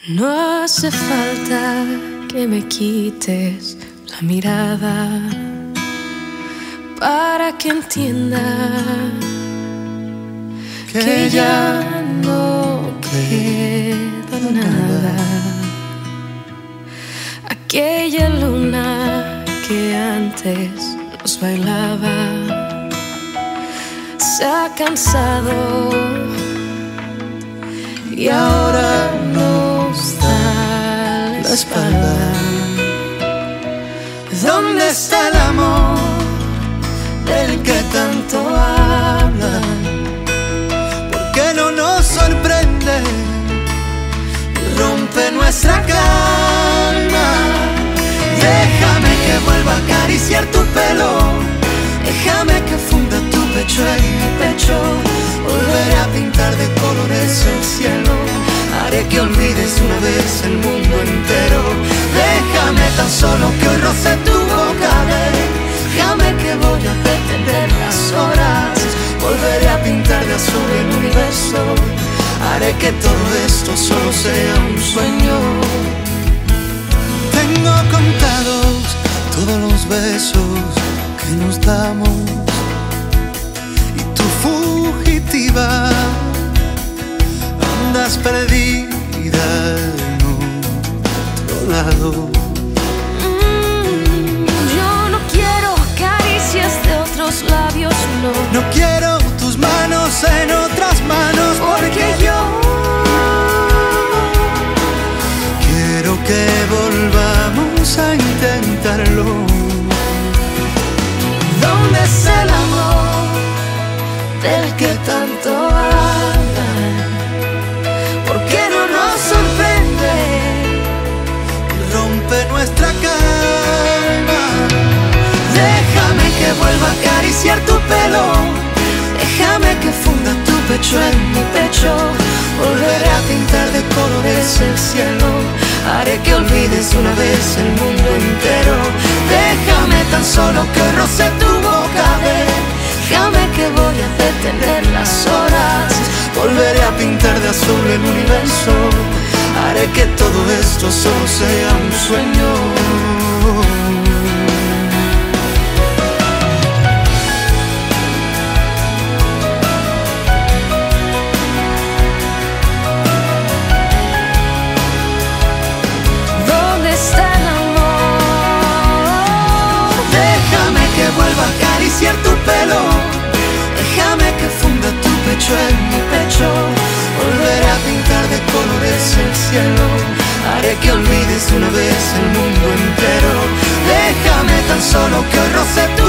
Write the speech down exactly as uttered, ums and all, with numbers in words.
No hace falta que me quites la mirada para que entienda que, que ya no queda nada. Aquella luna que antes nos bailaba se ha cansado y ahora nos da la espalda. ¿Dónde está el amor del que tanto hablan? ¿Por qué no nos sorprende y rompe nuestra calma? Déjame que vuelva a acariciar tu pelo, déjame que funda tu pecho en mi pecho. Volveré a pintar de colores el cielo, haré que olvides una vez el mundo entero. Déjame tan solo que hoy roce tu boca, déjame que voy a detener las horas. Volveré a pintar de azul el universo, haré que todo esto solo sea un sueño. Tengo contados todos los besos que nos damos, y tú fugitiva andas perdida en otro lado. Mm, yo no quiero caricias de otros labios, no. No quiero tus manos en otras manos, porque yo quiero que volvamos a intentarlo. ¿Dónde es el amor del que tanto hablan? ¿Por qué no nos sorprende y rompe nuestra calma? Déjame que vuelva a acariciar tu pelo, déjame que funda tu pecho en mi pecho. Volveré a pintar de colores el cielo, haré que olvides una vez el mundo entero. Déjame tan solo que roce tu boca, déjame que voy a detener las horas. Volveré a pintar de azul el universo, haré que todo esto solo sea un sueño. Acariciar tu pelo, déjame que funda tu pecho en mi pecho. Volveré a pintar de colores el cielo, haré que olvides una vez el mundo entero. Déjame tan solo que hoy roce tu